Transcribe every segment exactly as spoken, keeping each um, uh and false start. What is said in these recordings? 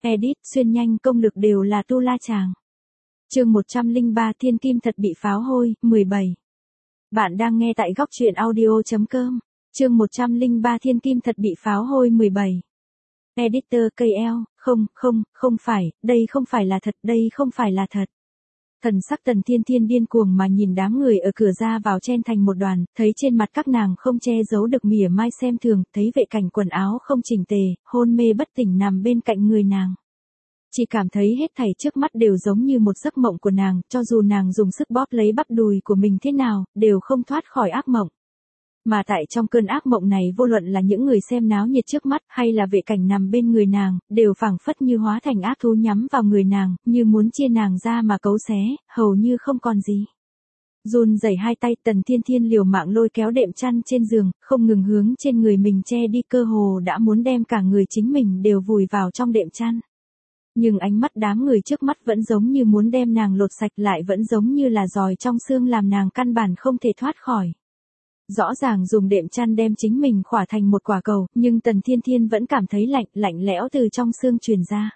Edit, xuyên nhanh công lực đều là tu la chàng. Chương một trăm lẻ ba Thiên Kim thật bị pháo hôi, mười bảy. Bạn đang nghe tại góc truyện audio chấm com. Chương một trăm lẻ ba Thiên Kim thật bị pháo hôi mười bảy. Editor ca lờ, không, không, không phải, đây không phải là thật, đây không phải là thật. Thần sắc Tần Thiên Thiên điên cuồng mà nhìn đám người ở cửa ra vào chen thành một đoàn, thấy trên mặt các nàng không che giấu được mỉa mai xem thường, thấy vệ cảnh quần áo không chỉnh tề, hôn mê bất tỉnh nằm bên cạnh người nàng. Chỉ cảm thấy hết thảy trước mắt đều giống như một giấc mộng của nàng, cho dù nàng dùng sức bóp lấy bắp đùi của mình thế nào, đều không thoát khỏi ác mộng. Mà tại trong cơn ác mộng này vô luận là những người xem náo nhiệt trước mắt hay là vệ cảnh nằm bên người nàng, đều phảng phất như hóa thành ác thú nhắm vào người nàng, như muốn chia nàng ra mà cấu xé, hầu như không còn gì. Run rẩy hai tay Tần Thiên Thiên liều mạng lôi kéo đệm chăn trên giường, không ngừng hướng trên người mình che đi, cơ hồ đã muốn đem cả người chính mình đều vùi vào trong đệm chăn. Nhưng ánh mắt đám người trước mắt vẫn giống như muốn đem nàng lột sạch, lại vẫn giống như là giòi trong xương làm nàng căn bản không thể thoát khỏi. Rõ ràng dùng đệm chăn đem chính mình khỏa thành một quả cầu, nhưng Tần Thiên Thiên vẫn cảm thấy lạnh, lạnh lẽo từ trong xương truyền ra.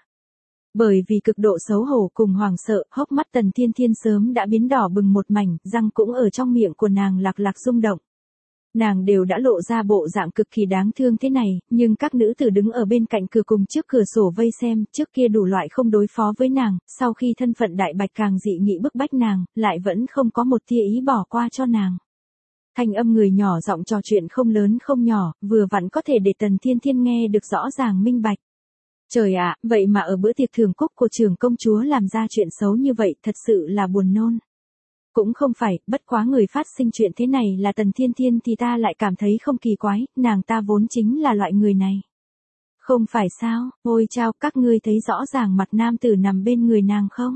Bởi vì cực độ xấu hổ cùng hoảng sợ, hốc mắt Tần Thiên Thiên sớm đã biến đỏ bừng một mảnh, răng cũng ở trong miệng của nàng lạc lạc rung động. Nàng đều đã lộ ra bộ dạng cực kỳ đáng thương thế này, nhưng các nữ tử đứng ở bên cạnh cửa cùng trước cửa sổ vây xem, trước kia đủ loại không đối phó với nàng, sau khi thân phận đại bạch càng dị nghị bức bách nàng, lại vẫn không có một tia ý bỏ qua cho nàng. Thanh âm người nhỏ giọng trò chuyện không lớn không nhỏ, vừa vặn có thể để Tần Thiên Thiên nghe được rõ ràng minh bạch. Trời ạ, vậy mà ở bữa tiệc thưởng cúc của trưởng công chúa làm ra chuyện xấu như vậy, thật sự là buồn nôn. Cũng không phải, bất quá người phát sinh chuyện thế này là Tần Thiên Thiên thì ta lại cảm thấy không kỳ quái, nàng ta vốn chính là loại người này. Không phải sao, ôi chao, các ngươi thấy rõ ràng mặt nam tử nằm bên người nàng không?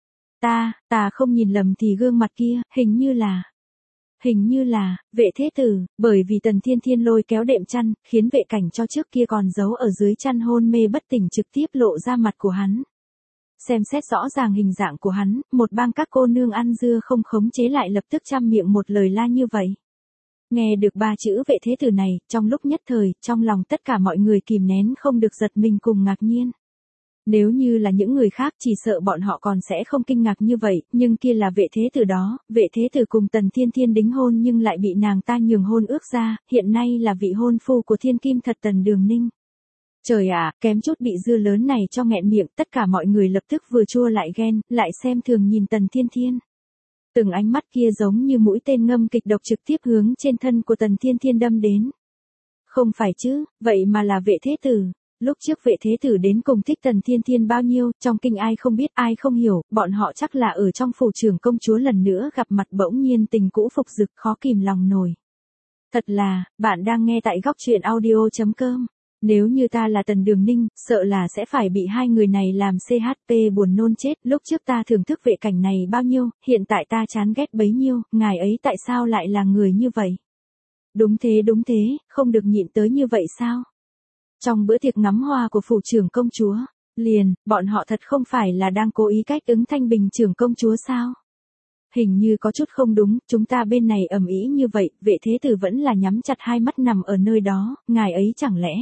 Ta, ta không nhìn lầm thì gương mặt kia, hình như là... Hình như là, vệ thế tử, bởi vì Tần Thiên Thiên lôi kéo đệm chăn, khiến vệ cảnh cho trước kia còn giấu ở dưới chăn hôn mê bất tỉnh trực tiếp lộ ra mặt của hắn. Xem xét rõ ràng hình dạng của hắn, một bang các cô nương ăn dưa không khống chế lại lập tức trăm miệng một lời la như vậy. Nghe được ba chữ vệ thế tử này, trong lúc nhất thời, trong lòng tất cả mọi người kìm nén không được giật mình cùng ngạc nhiên. Nếu như là những người khác chỉ sợ bọn họ còn sẽ không kinh ngạc như vậy, nhưng kia là vệ thế tử đó, vệ thế tử cùng Tần Thiên Thiên đính hôn nhưng lại bị nàng ta nhường hôn ước ra, hiện nay là vị hôn phu của Thiên Kim thật Tần Đường Ninh. Trời ạ, kém chút bị dưa lớn này cho nghẹn miệng, tất cả mọi người lập tức vừa chua lại ghen, lại xem thường nhìn Tần Thiên Thiên. Từng ánh mắt kia giống như mũi tên ngâm kịch độc trực tiếp hướng trên thân của Tần Thiên Thiên đâm đến. Không phải chứ, vậy mà là vệ thế tử. Lúc trước vệ thế tử đến cùng thích Tần Thiên Thiên bao nhiêu, trong kinh ai không biết ai không hiểu, bọn họ chắc là ở trong phủ trưởng công chúa lần nữa gặp mặt bỗng nhiên tình cũ phục rực khó kìm lòng nổi. Thật là, bạn đang nghe tại góc truyện audio chấm com. Nếu như ta là Tần Đường Ninh, sợ là sẽ phải bị hai người này làm xê hát pê buồn nôn chết, lúc trước ta thưởng thức vệ cảnh này bao nhiêu, hiện tại ta chán ghét bấy nhiêu, ngài ấy tại sao lại là người như vậy? Đúng thế đúng thế, không được nhịn tới như vậy sao? Trong bữa tiệc ngắm hoa của phủ trưởng công chúa, liền, bọn họ thật không phải là đang cố ý cách ứng Thanh Bình trưởng công chúa sao? Hình như có chút không đúng, chúng ta bên này ầm ĩ như vậy, vệ thế tử vẫn là nhắm chặt hai mắt nằm ở nơi đó, ngài ấy chẳng lẽ...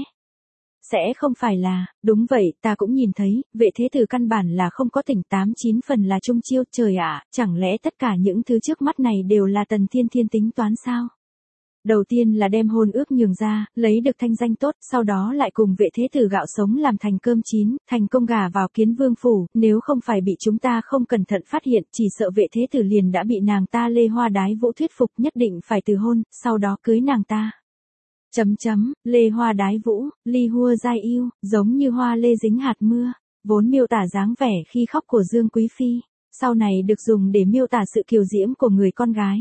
Sẽ không phải là, đúng vậy, ta cũng nhìn thấy, vệ thế tử căn bản là không có tỉnh tám chín phần là trung chiêu, trời ạ, chẳng lẽ tất cả những thứ trước mắt này đều là Tần Thiên Thiên tính toán sao? Đầu tiên là đem hôn ước nhường ra, lấy được thanh danh tốt, sau đó lại cùng vệ thế tử gạo sống làm thành cơm chín, thành công gả vào Kiến Vương phủ, nếu không phải bị chúng ta không cẩn thận phát hiện, chỉ sợ vệ thế tử liền đã bị nàng ta Lê Hoa Đái Vũ thuyết phục nhất định phải từ hôn, sau đó cưới nàng ta. Chấm chấm, Lê Hoa Đái Vũ, ly hua giai yêu, giống như hoa lê dính hạt mưa, vốn miêu tả dáng vẻ khi khóc của Dương Quý Phi, sau này được dùng để miêu tả sự kiều diễm của người con gái.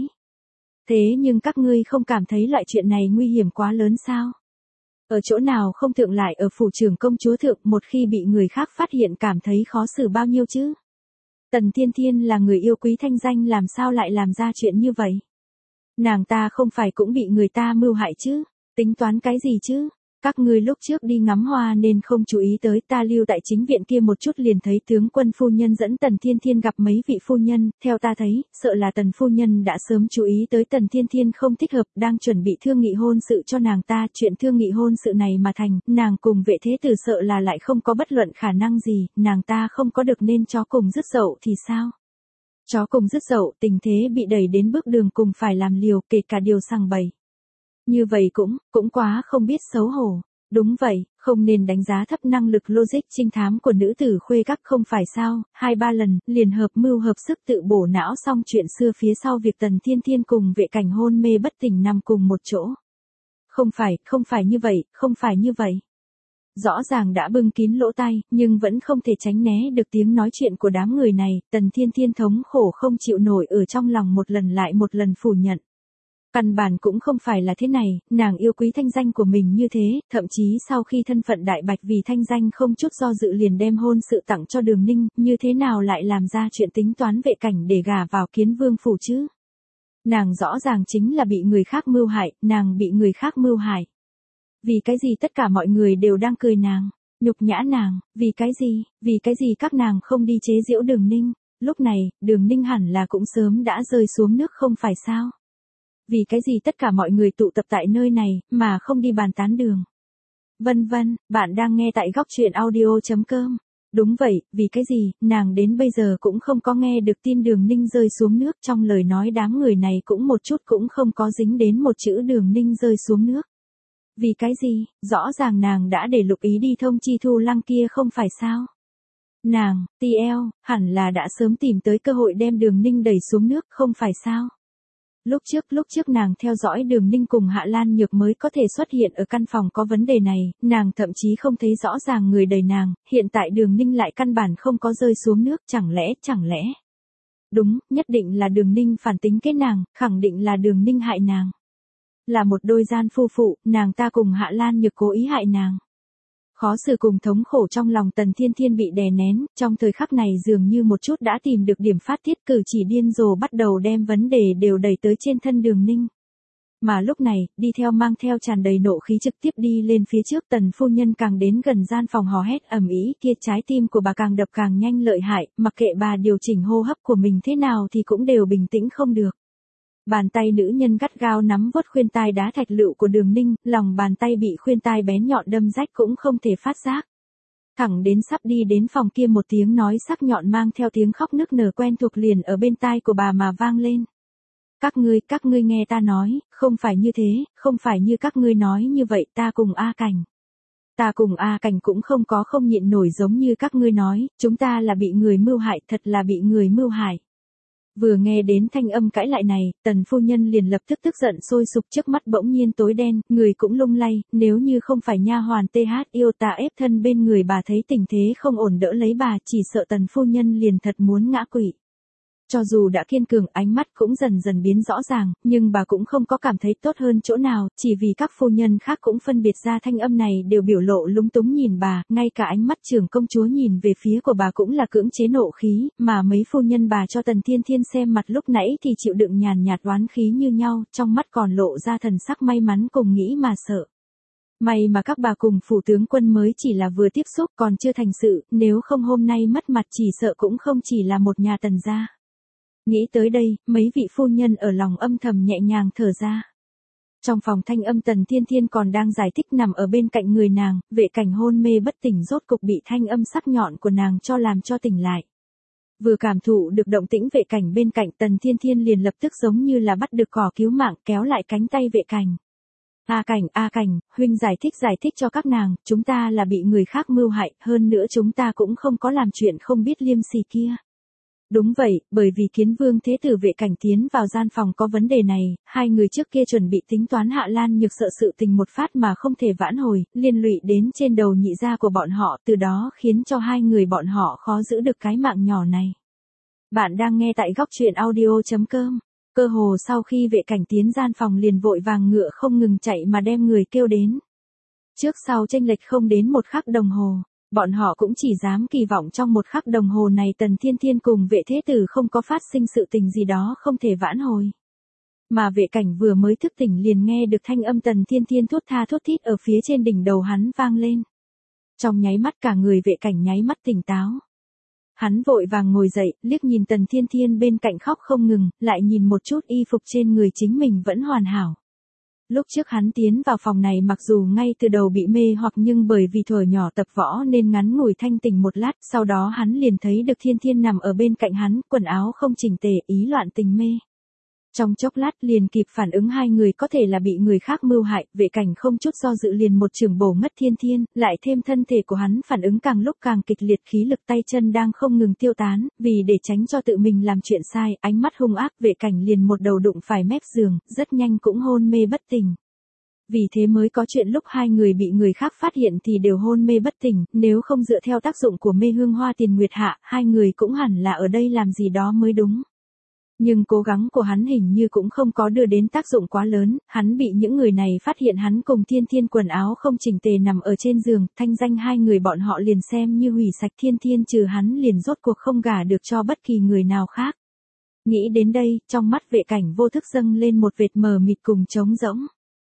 Thế nhưng các ngươi không cảm thấy loại chuyện này nguy hiểm quá lớn sao? Ở chỗ nào không thượng lại ở phủ trưởng công chúa thượng, một khi bị người khác phát hiện cảm thấy khó xử bao nhiêu chứ? Tần Thiên Thiên là người yêu quý thanh danh làm sao lại làm ra chuyện như vậy? Nàng ta không phải cũng bị người ta mưu hại chứ? Tính toán cái gì chứ? Các ngươi lúc trước đi ngắm hoa nên không chú ý tới, ta lưu tại chính viện kia một chút liền thấy tướng quân phu nhân dẫn Tần Thiên Thiên gặp mấy vị phu nhân, theo ta thấy, sợ là Tần phu nhân đã sớm chú ý tới Tần Thiên Thiên không thích hợp, đang chuẩn bị thương nghị hôn sự cho nàng ta, chuyện thương nghị hôn sự này mà thành, nàng cùng vệ thế tử sợ là lại không có bất luận khả năng gì, nàng ta không có được nên chó cùng dứt dậu thì sao? Chó cùng dứt dậu, tình thế bị đẩy đến bước đường cùng phải làm liều, kể cả điều sằng bầy. Như vậy cũng, cũng quá không biết xấu hổ. Đúng vậy, không nên đánh giá thấp năng lực logic trinh thám của nữ tử khuê các không phải sao, hai ba lần, liền hợp mưu hợp sức tự bổ não xong chuyện xưa phía sau việc Tần Thiên Thiên cùng vệ cảnh hôn mê bất tỉnh nằm cùng một chỗ. Không phải, không phải như vậy, không phải như vậy. Rõ ràng đã bưng kín lỗ tai, nhưng vẫn không thể tránh né được tiếng nói chuyện của đám người này, Tần Thiên Thiên thống khổ không chịu nổi ở trong lòng một lần lại một lần phủ nhận. Căn bản cũng không phải là thế này, nàng yêu quý thanh danh của mình như thế, thậm chí sau khi thân phận đại bạch vì thanh danh không chút do dự liền đem hôn sự tặng cho Đường Ninh, như thế nào lại làm ra chuyện tính toán vệ cảnh để gả vào Kiến Vương phủ chứ? Nàng rõ ràng chính là bị người khác mưu hại, nàng bị người khác mưu hại. Vì cái gì tất cả mọi người đều đang cười nàng, nhục nhã nàng, vì cái gì, vì cái gì các nàng không đi chế giễu Đường Ninh, lúc này, Đường Ninh hẳn là cũng sớm đã rơi xuống nước không phải sao? Vì cái gì tất cả mọi người tụ tập tại nơi này, mà không đi bàn tán Đường. Vân vân, bạn đang nghe tại góc truyện audio chấm com. Đúng vậy, vì cái gì, nàng đến bây giờ cũng không có nghe được tin Đường Ninh rơi xuống nước, trong lời nói đám người này cũng một chút cũng không có dính đến một chữ Đường Ninh rơi xuống nước. Vì cái gì, rõ ràng nàng đã để Lục Ý đi thông chi Thu Lăng kia không phải sao? Nàng, tê lờ, hẳn là đã sớm tìm tới cơ hội đem Đường Ninh đẩy xuống nước không phải sao? Lúc trước, lúc trước nàng theo dõi Đường Ninh cùng Hạ Lan Nhược mới có thể xuất hiện ở căn phòng có vấn đề này, nàng thậm chí không thấy rõ ràng người đẩy nàng, hiện tại Đường Ninh lại căn bản không có rơi xuống nước, chẳng lẽ, chẳng lẽ. Đúng, nhất định là Đường Ninh phản tính kết nàng, khẳng định là Đường Ninh hại nàng. Là một đôi gian phu phụ, nàng ta cùng Hạ Lan Nhược cố ý hại nàng. Khó xử cùng thống khổ trong lòng Tần Thiên Thiên bị đè nén, trong thời khắc này dường như một chút đã tìm được điểm phát tiết, cử chỉ điên rồ bắt đầu đem vấn đề đều đẩy tới trên thân Đường Ninh. Mà lúc này, đi theo mang theo tràn đầy nộ khí trực tiếp đi lên phía trước, Tần phu nhân càng đến gần gian phòng hò hét ầm ĩ kia, trái tim của bà càng đập càng nhanh lợi hại, mặc kệ bà điều chỉnh hô hấp của mình thế nào thì cũng đều bình tĩnh không được. Bàn tay nữ nhân gắt gao nắm vuốt khuyên tai đá thạch lựu của Đường Ninh, lòng bàn tay bị khuyên tai bén nhọn đâm rách cũng không thể phát giác. Thẳng đến sắp đi đến phòng kia một tiếng nói sắc nhọn mang theo tiếng khóc nức nở quen thuộc liền ở bên tai của bà mà vang lên. Các ngươi, các ngươi nghe ta nói, không phải như thế, không phải như các ngươi nói như vậy, ta cùng A Cảnh. Ta cùng A Cảnh cũng không có không nhịn nổi giống như các ngươi nói, chúng ta là bị người mưu hại, thật là bị người mưu hại. Vừa nghe đến thanh âm cãi lại này, Tần phu nhân liền lập tức tức giận sôi sục, trước mắt bỗng nhiên tối đen, người cũng lung lay, nếu như không phải nha hoàn tê hát yêu tà ép thân bên người bà thấy tình thế không ổn đỡ lấy bà, chỉ sợ Tần phu nhân liền thật muốn ngã quỵ. Cho dù đã kiên cường, ánh mắt cũng dần dần biến rõ ràng, nhưng bà cũng không có cảm thấy tốt hơn chỗ nào, chỉ vì các phu nhân khác cũng phân biệt ra thanh âm này đều biểu lộ lúng túng nhìn bà, ngay cả ánh mắt trưởng công chúa nhìn về phía của bà cũng là cưỡng chế nộ khí, mà mấy phu nhân bà cho Tần Thiên Thiên xem mặt lúc nãy thì chịu đựng nhàn nhạt oán khí như nhau, trong mắt còn lộ ra thần sắc may mắn cùng nghĩ mà sợ. May mà các bà cùng phủ tướng quân mới chỉ là vừa tiếp xúc còn chưa thành sự, nếu không hôm nay mất mặt chỉ sợ cũng không chỉ là một nhà Tần gia. Nghĩ tới đây, mấy vị phu nhân ở lòng âm thầm nhẹ nhàng thở ra. Trong phòng thanh âm Tần Thiên Thiên còn đang giải thích nằm ở bên cạnh người nàng, vệ cảnh hôn mê bất tỉnh rốt cục bị thanh âm sắc nhọn của nàng cho làm cho tỉnh lại. Vừa cảm thụ được động tĩnh vệ cảnh bên cạnh Tần Thiên Thiên liền lập tức giống như là bắt được cỏ cứu mạng kéo lại cánh tay vệ cảnh. A Cảnh, A Cảnh, huynh giải thích giải thích cho các nàng, chúng ta là bị người khác mưu hại, hơn nữa chúng ta cũng không có làm chuyện không biết liêm sỉ kia. Đúng vậy, bởi vì Kiến Vương Thế Tử vệ cảnh tiến vào gian phòng có vấn đề này, hai người trước kia chuẩn bị tính toán Hạ Lan Nhược sợ sự tình một phát mà không thể vãn hồi, liên lụy đến trên đầu nhị gia của bọn họ, từ đó khiến cho hai người bọn họ khó giữ được cái mạng nhỏ này. Bạn đang nghe tại góc truyện audio chấm com. Cơ hồ sau khi vệ cảnh tiến gian phòng liền vội vàng ngựa không ngừng chạy mà đem người kêu đến. Trước sau chênh lệch không đến một khắc đồng hồ. Bọn họ cũng chỉ dám kỳ vọng trong một khắc đồng hồ này Tần Thiên Thiên cùng vệ thế tử không có phát sinh sự tình gì đó không thể vãn hồi. Mà vệ cảnh vừa mới thức tỉnh liền nghe được thanh âm Tần Thiên Thiên thốt tha thốt thít ở phía trên đỉnh đầu hắn vang lên. Trong nháy mắt cả người vệ cảnh nháy mắt tỉnh táo. Hắn vội vàng ngồi dậy, liếc nhìn Tần Thiên Thiên bên cạnh khóc không ngừng, lại nhìn một chút y phục trên người chính mình vẫn hoàn hảo. Lúc trước hắn tiến vào phòng này mặc dù ngay từ đầu bị mê hoặc nhưng bởi vì thuở nhỏ tập võ nên ngắn ngủi thanh tỉnh một lát, sau đó hắn liền thấy được Thiên Thiên nằm ở bên cạnh hắn, quần áo không chỉnh tề, ý loạn tình mê. Trong chốc lát liền kịp phản ứng hai người có thể là bị người khác mưu hại, vệ cảnh không chút do dự liền một trường bổ ngất Thiên Thiên, lại thêm thân thể của hắn phản ứng càng lúc càng kịch liệt, khí lực tay chân đang không ngừng tiêu tán, vì để tránh cho tự mình làm chuyện sai, ánh mắt hung ác, vệ cảnh liền một đầu đụng phải mép giường, rất nhanh cũng hôn mê bất tỉnh. Vì thế mới có chuyện lúc hai người bị người khác phát hiện thì đều hôn mê bất tỉnh, nếu không dựa theo tác dụng của mê hương hoa tiền nguyệt hạ, hai người cũng hẳn là ở đây làm gì đó mới đúng. Nhưng cố gắng của hắn hình như cũng không có đưa đến tác dụng quá lớn, hắn bị những người này phát hiện hắn cùng Thiên Thiên quần áo không chỉnh tề nằm ở trên giường, thanh danh hai người bọn họ liền xem như hủy sạch, Thiên Thiên trừ hắn liền rốt cuộc không gả được cho bất kỳ người nào khác. Nghĩ đến đây, trong mắt vệ cảnh vô thức dâng lên một vệt mờ mịt cùng trống rỗng.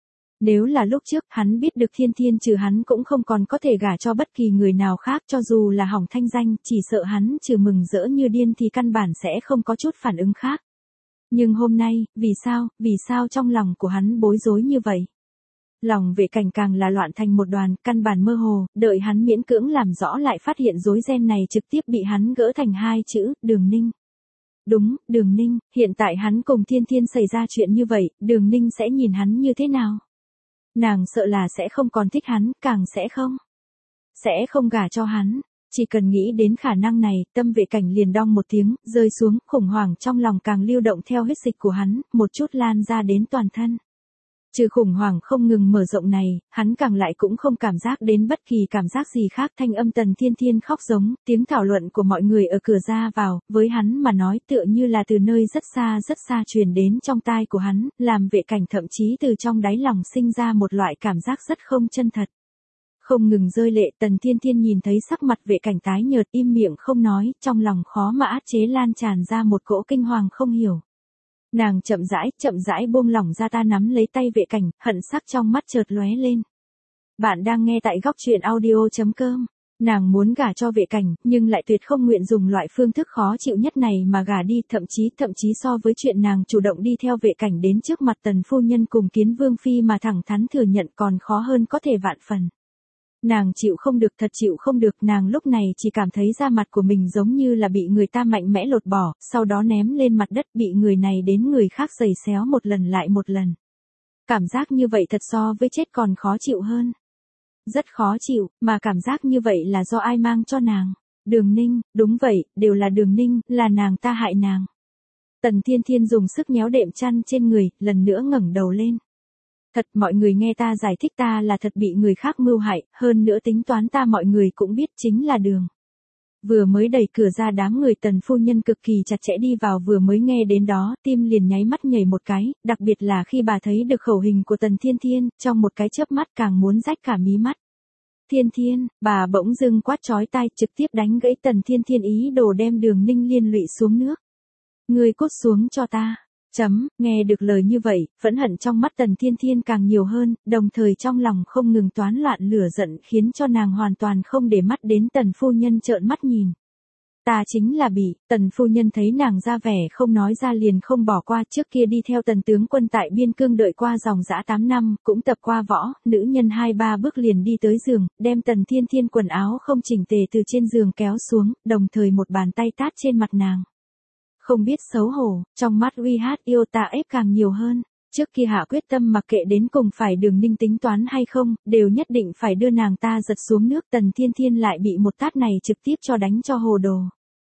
Nếu là lúc trước, hắn biết được Thiên Thiên trừ hắn cũng không còn có thể gả cho bất kỳ người nào khác, cho dù là hỏng thanh danh, chỉ sợ hắn trừ mừng rỡ như điên thì căn bản sẽ không có chút phản ứng khác. Nhưng hôm nay, vì sao, vì sao trong lòng của hắn bối rối như vậy? Lòng vệ cảnh càng là loạn thành một đoàn, căn bản mơ hồ, đợi hắn miễn cưỡng làm rõ lại phát hiện rối ren này trực tiếp bị hắn gỡ thành hai chữ, Đường Ninh. Đúng, Đường Ninh, hiện tại hắn cùng Thiên Thiên xảy ra chuyện như vậy, Đường Ninh sẽ nhìn hắn như thế nào? Nàng sợ là sẽ không còn thích hắn, càng sẽ không. Sẽ không gả cho hắn. Chỉ cần nghĩ đến khả năng này, tâm vệ cảnh liền đong một tiếng, rơi xuống, khủng hoảng trong lòng càng lưu động theo huyết dịch của hắn, một chút lan ra đến toàn thân. Trừ khủng hoảng không ngừng mở rộng này, hắn càng lại cũng không cảm giác đến bất kỳ cảm giác gì khác, thanh âm Tần Thiên Thiên khóc giống, tiếng thảo luận của mọi người ở cửa ra vào, với hắn mà nói tựa như là từ nơi rất xa rất xa truyền đến trong tai của hắn, làm vệ cảnh thậm chí từ trong đáy lòng sinh ra một loại cảm giác rất không chân thật. Không ngừng rơi lệ, Tần Thiên Thiên nhìn thấy sắc mặt vệ cảnh tái nhợt, im miệng không nói, trong lòng khó mà át chế lan tràn ra một cỗ kinh hoàng không hiểu. Nàng chậm rãi, chậm rãi buông lỏng ra, ta nắm lấy tay vệ cảnh, hận sắc trong mắt chợt lóe lên. Bạn đang nghe tại góc truyện audio chấm com. Nàng muốn gả cho vệ cảnh, nhưng lại tuyệt không nguyện dùng loại phương thức khó chịu nhất này mà gả đi, thậm chí, thậm chí so với chuyện nàng chủ động đi theo vệ cảnh đến trước mặt Tần phu nhân cùng Kiến Vương phi mà thẳng thắn thừa nhận còn khó hơn có thể vạn phần. Nàng chịu không được, thật chịu không được, nàng lúc này chỉ cảm thấy da mặt của mình giống như là bị người ta mạnh mẽ lột bỏ, sau đó ném lên mặt đất, bị người này đến người khác giày xéo một lần lại một lần. Cảm giác như vậy thật so với chết còn khó chịu hơn. Rất khó chịu, mà cảm giác như vậy là do ai mang cho nàng? Đường Ninh, đúng vậy, đều là Đường Ninh, là nàng ta hại nàng. Tần Thiên Thiên dùng sức nhéo đệm chăn trên người, lần nữa ngẩng đầu lên. Thật, mọi người nghe ta giải thích, ta là thật bị người khác mưu hại, hơn nữa tính toán ta mọi người cũng biết chính là Đường. Vừa mới đẩy cửa ra, đám người Tần phu nhân cực kỳ chặt chẽ đi vào, vừa mới nghe đến đó, tim liền nháy mắt nhảy một cái, đặc biệt là khi bà thấy được khẩu hình của Tần Thiên Thiên, trong một cái chớp mắt càng muốn rách cả mí mắt. Thiên Thiên, bà bỗng dưng quát chói tai, trực tiếp đánh gãy Tần Thiên Thiên ý đồ đem Đường Ninh liên lụy xuống nước. Ngươi cút xuống cho ta. Chấm, nghe được lời như vậy, phẫn hận trong mắt Tần Thiên Thiên càng nhiều hơn, đồng thời trong lòng không ngừng toán loạn lửa giận, khiến cho nàng hoàn toàn không để mắt đến Tần phu nhân trợn mắt nhìn. Ta chính là bị, Tần phu nhân thấy nàng ra vẻ không nói ra liền không bỏ qua, trước kia đi theo Tần tướng quân tại biên cương đợi qua dòng dã tám năm, cũng tập qua võ, nữ nhân hai ba bước liền đi tới giường, đem Tần Thiên Thiên quần áo không chỉnh tề từ trên giường kéo xuống, đồng thời một bàn tay tát trên mặt nàng. Không biết xấu hổ, trong mắt uy hát yêu ta ép càng nhiều hơn. Trước kia hạ quyết tâm mặc kệ đến cùng phải Đường Ninh tính toán hay không, đều nhất định phải đưa nàng ta giật xuống nước. Tần Thiên Thiên lại bị một tát này trực tiếp cho đánh cho hồ đồ.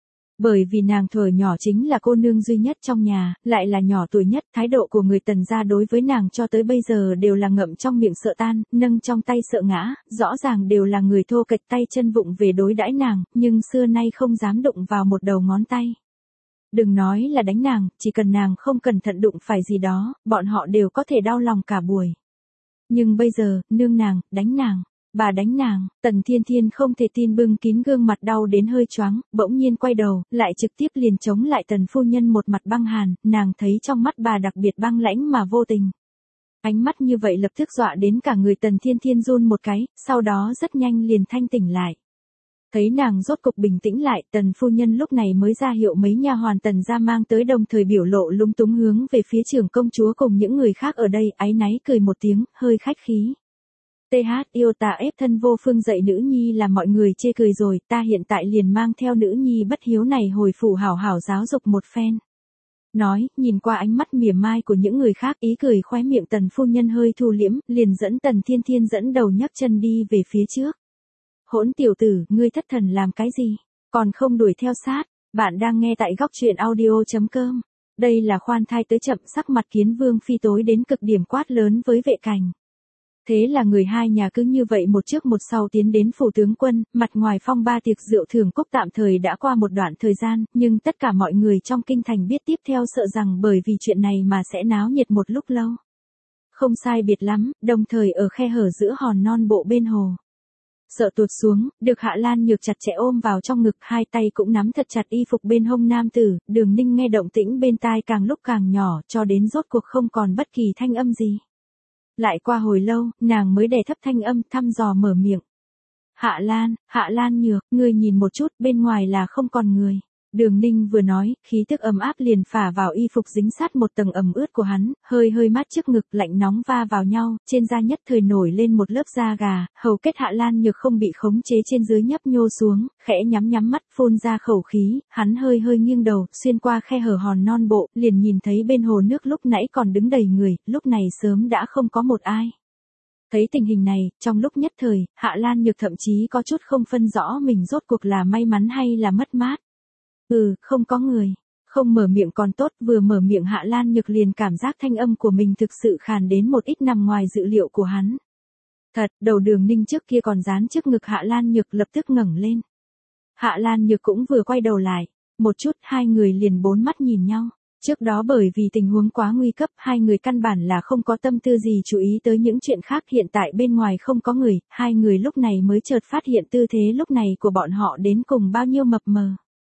Bởi vì nàng thuở nhỏ chính là cô nương duy nhất trong nhà, lại là nhỏ tuổi nhất, thái độ của người Tần gia đối với nàng cho tới bây giờ đều là ngậm trong miệng sợ tan, nâng trong tay sợ ngã, rõ ràng đều là người thô kệch tay chân vụng về đối đãi nàng, nhưng xưa nay không dám đụng vào một đầu ngón tay. Đừng nói là đánh nàng, chỉ cần nàng không cẩn thận đụng phải gì đó, bọn họ đều có thể đau lòng cả buổi. Nhưng bây giờ, nương nàng, đánh nàng. Bà đánh nàng, Tần Thiên Thiên không thể tin bưng kín gương mặt đau đến hơi choáng, bỗng nhiên quay đầu, lại trực tiếp liền chống lại Tần phu nhân một mặt băng hàn, nàng thấy trong mắt bà đặc biệt băng lãnh mà vô tình. Ánh mắt như vậy lập tức dọa đến cả người Tần Thiên Thiên run một cái, sau đó rất nhanh liền thanh tỉnh lại. Thấy nàng rốt cục bình tĩnh lại, Tần phu nhân lúc này mới ra hiệu mấy nha hoàn Tần gia mang tới, đồng thời biểu lộ lúng túng hướng về phía trưởng công chúa cùng những người khác ở đây, áy náy cười một tiếng, hơi khách khí. tê hát yêu tà ép thân vô phương dạy nữ nhi làm mọi người chê cười rồi, ta hiện tại liền mang theo nữ nhi bất hiếu này hồi phủ hảo hảo giáo dục một phen. Nói, nhìn qua ánh mắt mỉa mai của những người khác, ý cười khóe miệng Tần phu nhân hơi thu liễm, liền dẫn Tần Thiên Thiên dẫn đầu nhấc chân đi về phía trước. Hỗn tiểu tử, ngươi thất thần làm cái gì? Còn không đuổi theo sát. Bạn đang nghe tại góc truyện audio chấm com. Đây là khoan thai tới chậm, sắc mặt Kiến Vương phi tối đến cực điểm, quát lớn với vệ cảnh. Thế là người hai nhà cứ như vậy một trước một sau tiến đến phủ tướng quân, mặt ngoài phong ba tiệc rượu thưởng cúc tạm thời đã qua một đoạn thời gian, nhưng tất cả mọi người trong kinh thành biết tiếp theo sợ rằng bởi vì chuyện này mà sẽ náo nhiệt một lúc lâu. Không sai biệt lắm, đồng thời ở khe hở giữa hòn non bộ bên hồ. Sợ tuột xuống, được Hạ Lan Nhược chặt chẽ ôm vào trong ngực, hai tay cũng nắm thật chặt y phục bên hông nam tử, Đường Ninh nghe động tĩnh bên tai càng lúc càng nhỏ, cho đến rốt cuộc không còn bất kỳ thanh âm gì. Lại qua hồi lâu, nàng mới đè thấp thanh âm thăm dò mở miệng. Hạ Lan, Hạ Lan Nhược, ngươi nhìn một chút, bên ngoài là không còn người. Đường Ninh vừa nói, khí tức ấm áp liền phả vào y phục dính sát một tầng ẩm ướt của hắn, hơi hơi mát trước ngực, lạnh nóng va vào nhau, trên da nhất thời nổi lên một lớp da gà, hầu kết Hạ Lan Nhược không bị khống chế trên dưới nhấp nhô xuống, khẽ nhắm nhắm mắt phun ra khẩu khí, hắn hơi hơi nghiêng đầu, xuyên qua khe hở hòn non bộ, liền nhìn thấy bên hồ nước lúc nãy còn đứng đầy người, lúc này sớm đã không có một ai. Thấy tình hình này, trong lúc nhất thời, Hạ Lan Nhược thậm chí có chút không phân rõ mình rốt cuộc là may mắn hay là mất mát. Ừ, không có người. Không mở miệng còn tốt, vừa mở miệng Hạ Lan Nhược liền cảm giác thanh âm của mình thực sự khàn đến một ít nằm ngoài dự liệu của hắn. Thật, đầu Đường Ninh trước kia còn dán trước ngực Hạ Lan Nhược lập tức ngẩng lên. Hạ Lan Nhược cũng vừa quay đầu lại, một chút hai người liền bốn mắt nhìn nhau. Trước đó bởi vì tình huống quá nguy cấp, hai người căn bản là không có tâm tư gì chú ý tới những chuyện khác, hiện tại bên ngoài không có người, hai người lúc này mới chợt phát hiện tư thế lúc này của bọn họ đến cùng bao nhiêu mập mờ.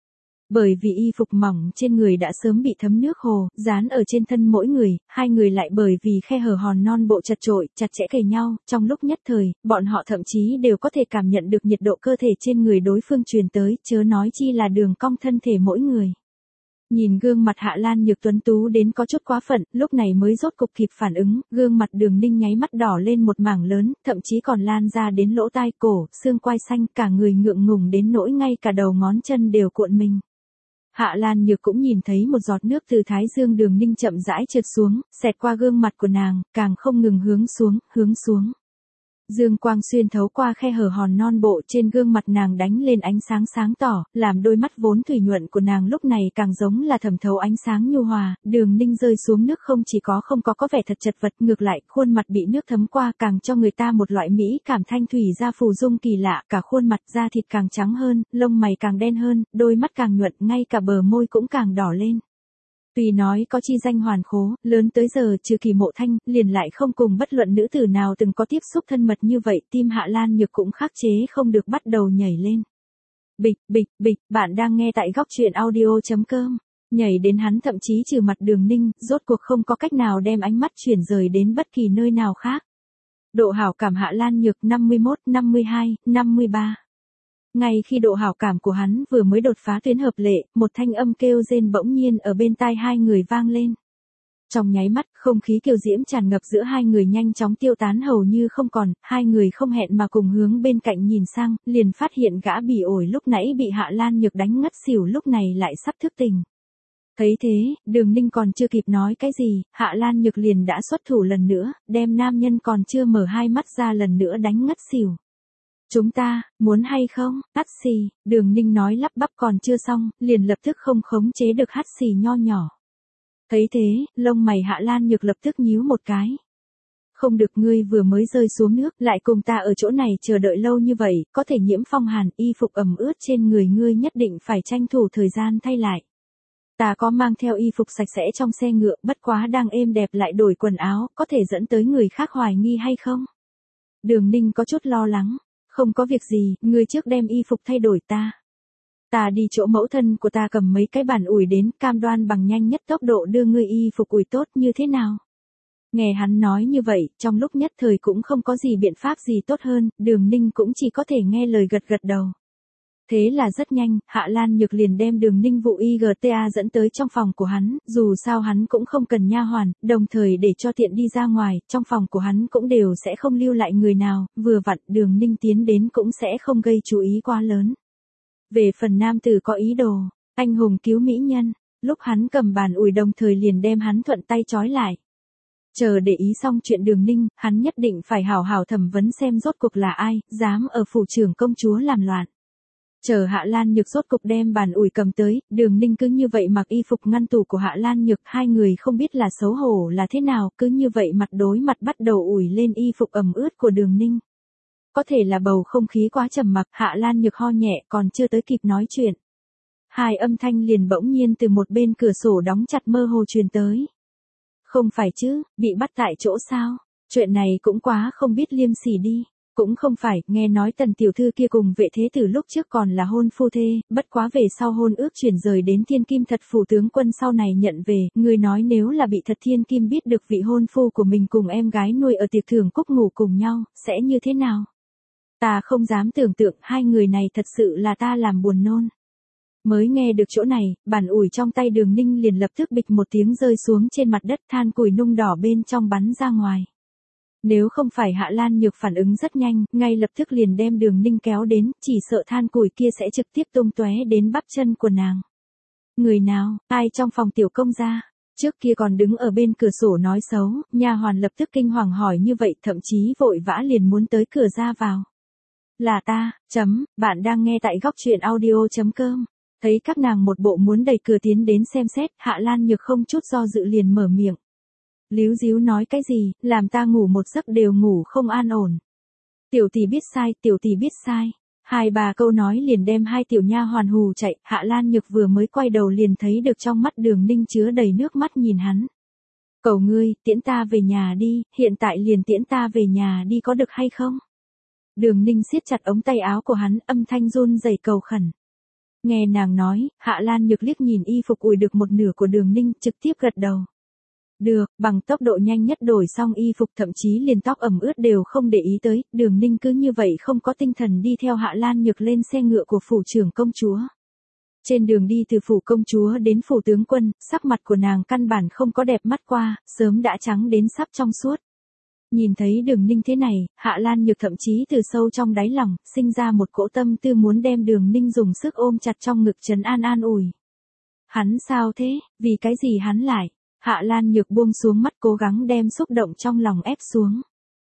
Bởi vì y phục mỏng trên người đã sớm bị thấm nước hồ, dán ở trên thân mỗi người, hai người lại bởi vì khe hở hòn non bộ chật chội, chặt chẽ kề nhau, trong lúc nhất thời, bọn họ thậm chí đều có thể cảm nhận được nhiệt độ cơ thể trên người đối phương truyền tới, chớ nói chi là đường cong thân thể mỗi người. Nhìn gương mặt Hạ Lan Nhược tuấn tú đến có chút quá phận, lúc này mới rốt cục kịp phản ứng, gương mặt Đường Ninh nháy mắt đỏ lên một mảng lớn, thậm chí còn lan ra đến lỗ tai, cổ, xương quai xanh, cả người ngượng ngùng đến nỗi ngay cả đầu ngón chân đều cuộn mình. Hạ Lan Nhược cũng nhìn thấy một giọt nước từ thái dương Đường Ninh chậm rãi trượt xuống, xẹt qua gương mặt của nàng, càng không ngừng hướng xuống, hướng xuống. Dương quang xuyên thấu qua khe hở hòn non bộ, trên gương mặt nàng đánh lên ánh sáng sáng tỏ, làm đôi mắt vốn thủy nhuận của nàng lúc này càng giống là thẩm thấu ánh sáng nhu hòa. Đường Ninh rơi xuống nước không chỉ có không có có vẻ thật chật vật, ngược lại khuôn mặt bị nước thấm qua càng cho người ta một loại mỹ cảm thanh thủy ra phù dung kỳ lạ, cả khuôn mặt da thịt càng trắng hơn, lông mày càng đen hơn, đôi mắt càng nhuận, ngay cả bờ môi cũng càng đỏ lên. Tuy nói có chi danh hoàn khố, lớn tới giờ trừ Kỳ Mộ Thanh, liền lại không cùng bất luận nữ tử nào từng có tiếp xúc thân mật như vậy, tim Hạ Lan Nhược cũng khắc chế không được bắt đầu nhảy lên. Bịch, bịch, bịch, bạn đang nghe tại góc truyện audio chấm com. Nhảy đến hắn thậm chí trừ mặt Đường Ninh, rốt cuộc không có cách nào đem ánh mắt chuyển rời đến bất kỳ nơi nào khác. Độ hảo cảm Hạ Lan Nhược năm mươi mốt, năm mươi hai, năm mươi ba. Ngay khi độ hảo cảm của hắn vừa mới đột phá tuyến hợp lệ, một thanh âm kêu rên bỗng nhiên ở bên tai hai người vang lên. Trong nháy mắt, không khí kiều diễm tràn ngập giữa hai người nhanh chóng tiêu tán hầu như không còn, hai người không hẹn mà cùng hướng bên cạnh nhìn sang, liền phát hiện gã bỉ ổi lúc nãy bị Hạ Lan Nhược đánh ngất xỉu lúc này lại sắp thức tỉnh. Thấy thế, Đường Ninh còn chưa kịp nói cái gì, Hạ Lan Nhược liền đã xuất thủ lần nữa, đem nam nhân còn chưa mở hai mắt ra lần nữa đánh ngất xỉu. Chúng ta, muốn hay không, hắt xì, Đường Ninh nói lắp bắp còn chưa xong, liền lập tức không khống chế được hắt xì nho nhỏ. Thấy thế, lông mày Hạ Lan Nhược lập tức nhíu một cái. Không được, ngươi vừa mới rơi xuống nước, lại cùng ta ở chỗ này chờ đợi lâu như vậy, có thể nhiễm phong hàn, y phục ẩm ướt trên người ngươi nhất định phải tranh thủ thời gian thay lại. Ta có mang theo y phục sạch sẽ trong xe ngựa, bất quá đang êm đẹp lại đổi quần áo, có thể dẫn tới người khác hoài nghi hay không? Đường Ninh có chút lo lắng. Không có việc gì, ngươi trước đem y phục thay đổi ta. Ta đi chỗ mẫu thân của ta cầm mấy cái bàn ủi đến, cam đoan bằng nhanh nhất tốc độ đưa ngươi y phục ủi tốt như thế nào. Nghe hắn nói như vậy, trong lúc nhất thời cũng không có gì biện pháp gì tốt hơn, Đường Ninh cũng chỉ có thể nghe lời gật gật đầu. Thế là rất nhanh, Hạ Lan Nhược liền đem Đường Ninh vụ i giê tê a dẫn tới trong phòng của hắn, dù sao hắn cũng không cần nha hoàn, đồng thời để cho tiện đi ra ngoài, trong phòng của hắn cũng đều sẽ không lưu lại người nào, vừa vặn Đường Ninh tiến đến cũng sẽ không gây chú ý quá lớn. Về phần nam tử có ý đồ, anh hùng cứu mỹ nhân, lúc hắn cầm bàn ủi đồng thời liền đem hắn thuận tay trói lại. Chờ để ý xong chuyện Đường Ninh, hắn nhất định phải hảo hảo thẩm vấn xem rốt cuộc là ai, dám ở phủ trưởng công chúa làm loạn. Chờ Hạ Lan Nhược rốt cục đem bàn ủi cầm tới, Đường Ninh cứ như vậy mặc y phục ngăn tủ của Hạ Lan Nhược, hai người không biết là xấu hổ là thế nào, cứ như vậy mặt đối mặt bắt đầu ủi lên y phục ẩm ướt của Đường Ninh. Có thể là bầu không khí quá trầm mặc, Hạ Lan Nhược ho nhẹ còn chưa tới kịp nói chuyện. Hai âm thanh liền bỗng nhiên từ một bên cửa sổ đóng chặt mơ hồ truyền tới. Không phải chứ, bị bắt tại chỗ sao? Chuyện này cũng quá không biết liêm sỉ đi. Cũng không phải, nghe nói Tần tiểu thư kia cùng vệ thế tử lúc trước còn là hôn phu thê, bất quá về sau hôn ước chuyển rời đến Thiên Kim Thật phủ tướng quân sau này nhận về, người nói nếu là bị Thật Thiên Kim biết được vị hôn phu của mình cùng em gái nuôi ở tiệc thưởng cúc ngủ cùng nhau, sẽ như thế nào? Ta không dám tưởng tượng hai người này thật sự là ta làm buồn nôn. Mới nghe được chỗ này, bàn ủi trong tay Đường Ninh liền lập tức bịch một tiếng rơi xuống trên mặt đất, than củi nung đỏ bên trong bắn ra ngoài. Nếu không phải Hạ Lan Nhược phản ứng rất nhanh, ngay lập tức liền đem Đường Ninh kéo đến, chỉ sợ than củi kia sẽ trực tiếp tung tóe đến bắp chân của nàng. Người nào, ai trong phòng tiểu công gia? Trước kia còn đứng ở bên cửa sổ nói xấu, nha hoàn lập tức kinh hoàng hỏi như vậy, thậm chí vội vã liền muốn tới cửa ra vào. Là ta, chấm, bạn đang nghe tại góc truyện audio chấm com. Thấy các nàng một bộ muốn đẩy cửa tiến đến xem xét, Hạ Lan Nhược không chút do dự liền mở miệng. Líu díu nói cái gì, làm ta ngủ một giấc đều ngủ không an ổn. Tiểu tỷ biết sai, tiểu tỷ biết sai. Hai bà câu nói liền đem hai tiểu nha hoàn hù chạy, Hạ Lan Nhược vừa mới quay đầu liền thấy được trong mắt Đường Ninh chứa đầy nước mắt nhìn hắn. Cầu ngươi, tiễn ta về nhà đi, hiện tại liền tiễn ta về nhà đi có được hay không? Đường Ninh siết chặt ống tay áo của hắn, âm thanh run rẩy cầu khẩn. Nghe nàng nói, Hạ Lan Nhược liếc nhìn y phục ủi được một nửa của Đường Ninh, trực tiếp gật đầu. Được, bằng tốc độ nhanh nhất đổi xong y phục, thậm chí liền tóc ẩm ướt đều không để ý tới, Đường Ninh cứ như vậy không có tinh thần đi theo Hạ Lan Nhược lên xe ngựa của phủ trưởng công chúa. Trên đường đi từ phủ công chúa đến phủ tướng quân, sắc mặt của nàng căn bản không có đẹp mắt qua, sớm đã trắng đến sắp trong suốt. Nhìn thấy Đường Ninh thế này, Hạ Lan Nhược thậm chí từ sâu trong đáy lòng, sinh ra một cỗ tâm tư muốn đem Đường Ninh dùng sức ôm chặt trong ngực trấn an an ủi. Hắn sao thế, vì cái gì hắn lại? Hạ Lan Nhược buông xuống mắt cố gắng đem xúc động trong lòng ép xuống.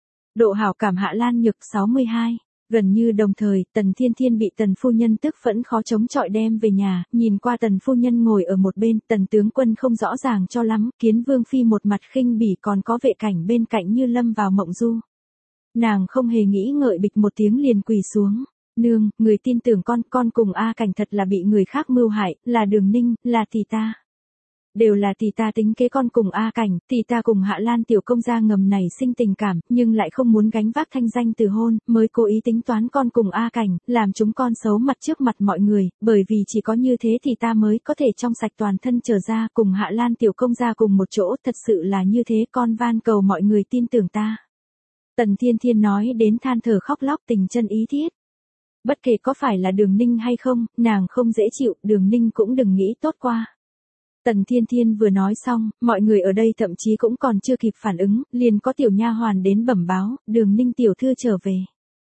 Độ hảo cảm Hạ Lan Nhược sáu mươi hai. Gần như đồng thời, Tần Thiên Thiên bị Tần phu nhân tức phẫn khó chống chọi đem về nhà, nhìn qua Tần phu nhân ngồi ở một bên, Tần tướng quân không rõ ràng cho lắm, Kiến Vương phi một mặt khinh bỉ còn có vệ cảnh bên cạnh như lâm vào mộng du. Nàng không hề nghĩ ngợi bịch một tiếng liền quỳ xuống. Nương, người tin tưởng con, con cùng A Cảnh thật là bị người khác mưu hại, là Đường Ninh, là tỷ ta. Đều là tỷ ta tính kế con cùng A Cảnh, tỷ ta cùng Hạ Lan tiểu công gia ngầm này sinh tình cảm, nhưng lại không muốn gánh vác thanh danh từ hôn, mới cố ý tính toán con cùng A Cảnh, làm chúng con xấu mặt trước mặt mọi người, bởi vì chỉ có như thế thì ta mới có thể trong sạch toàn thân trở ra, cùng Hạ Lan tiểu công gia cùng một chỗ, thật sự là như thế, con van cầu mọi người tin tưởng ta. Tần Thiên Thiên nói đến than thở khóc lóc tình chân ý thiết. Bất kể có phải là Đường Ninh hay không, nàng không dễ chịu, Đường Ninh cũng đừng nghĩ tốt qua. Tần Thiên Thiên vừa nói xong, mọi người ở đây thậm chí cũng còn chưa kịp phản ứng, liền có tiểu nha hoàn đến bẩm báo, Đường Ninh tiểu thư trở về.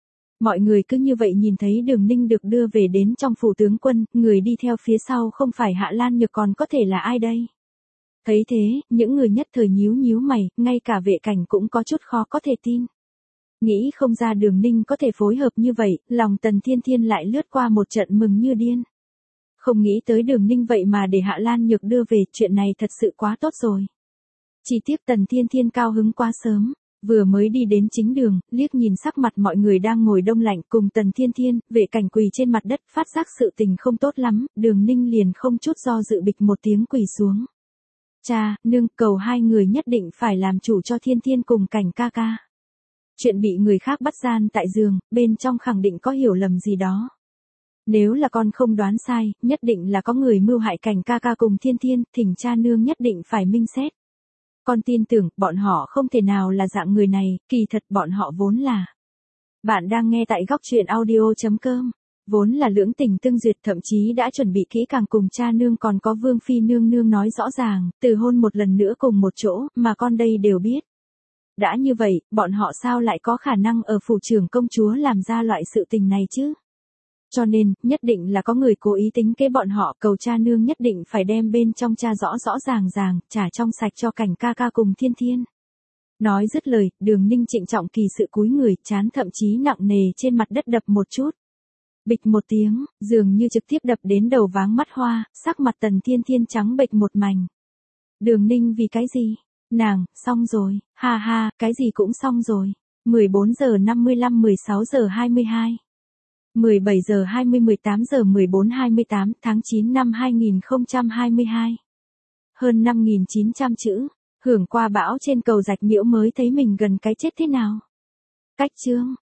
Mọi người cứ như vậy nhìn thấy Đường Ninh được đưa về đến trong phủ tướng quân, người đi theo phía sau không phải Hạ Lan Nhược còn có thể là ai đây? Thấy thế, những người nhất thời nhíu nhíu mày, ngay cả vệ cảnh cũng có chút khó có thể tin. Nghĩ không ra Đường Ninh có thể phối hợp như vậy, lòng Tần Thiên Thiên lại lướt qua một trận mừng như điên. Không nghĩ tới Đường Ninh vậy mà để Hạ Lan Nhược đưa về, chuyện này thật sự quá tốt rồi. Chỉ tiếc Tần Thiên Thiên cao hứng quá sớm, vừa mới đi đến chính đường, liếc nhìn sắc mặt mọi người đang ngồi đông lạnh cùng Tần Thiên Thiên, vệ cảnh quỳ trên mặt đất phát giác sự tình không tốt lắm, Đường Ninh liền không chút do dự bịch một tiếng quỳ xuống. Cha, nương, cầu hai người nhất định phải làm chủ cho Thiên Thiên cùng Cảnh ca ca. Chuyện bị người khác bắt gian tại giường, bên trong khẳng định có hiểu lầm gì đó. Nếu là con không đoán sai, nhất định là có người mưu hại Cảnh ca ca cùng Thiên Thiên, thỉnh cha nương nhất định phải minh xét. Con tin tưởng, bọn họ không thể nào là dạng người này, kỳ thật bọn họ vốn là. Bạn đang nghe tại góc truyện audio.com. Vốn là lưỡng tình tương duyệt, thậm chí đã chuẩn bị kỹ càng cùng cha nương còn có Vương Phi nương nương nói rõ ràng, từ hôn một lần nữa cùng một chỗ, mà con đây đều biết. Đã như vậy, bọn họ sao lại có khả năng ở phủ trưởng công chúa làm ra loại sự tình này chứ? Cho nên, nhất định là có người cố ý tính kế bọn họ, cầu cha nương nhất định phải đem bên trong cha rõ rõ ràng ràng, trả trong sạch cho Cảnh ca ca cùng Thiên Thiên. Nói dứt lời, Đường Ninh trịnh trọng kỳ sự cúi người, chán thậm chí nặng nề trên mặt đất đập một chút. Bịch một tiếng, dường như trực tiếp đập đến đầu váng mắt hoa, sắc mặt Tần Thiên Thiên trắng bệch một mảnh. Đường Ninh vì cái gì? Nàng, xong rồi, ha ha, cái gì cũng xong rồi. mười bốn giờ năm mươi lăm mười sáu giờ hai mươi hai. mười bảy giờ hai mươi mười tám giờ mười bốn hai mươi tám tháng chín năm hai nghìn không trăm hai mươi hai. Hơn năm nghìn chín trăm chữ, hưởng qua bão trên cầu Rạch Miễu mới thấy mình gần cái chết thế nào. Cách chương.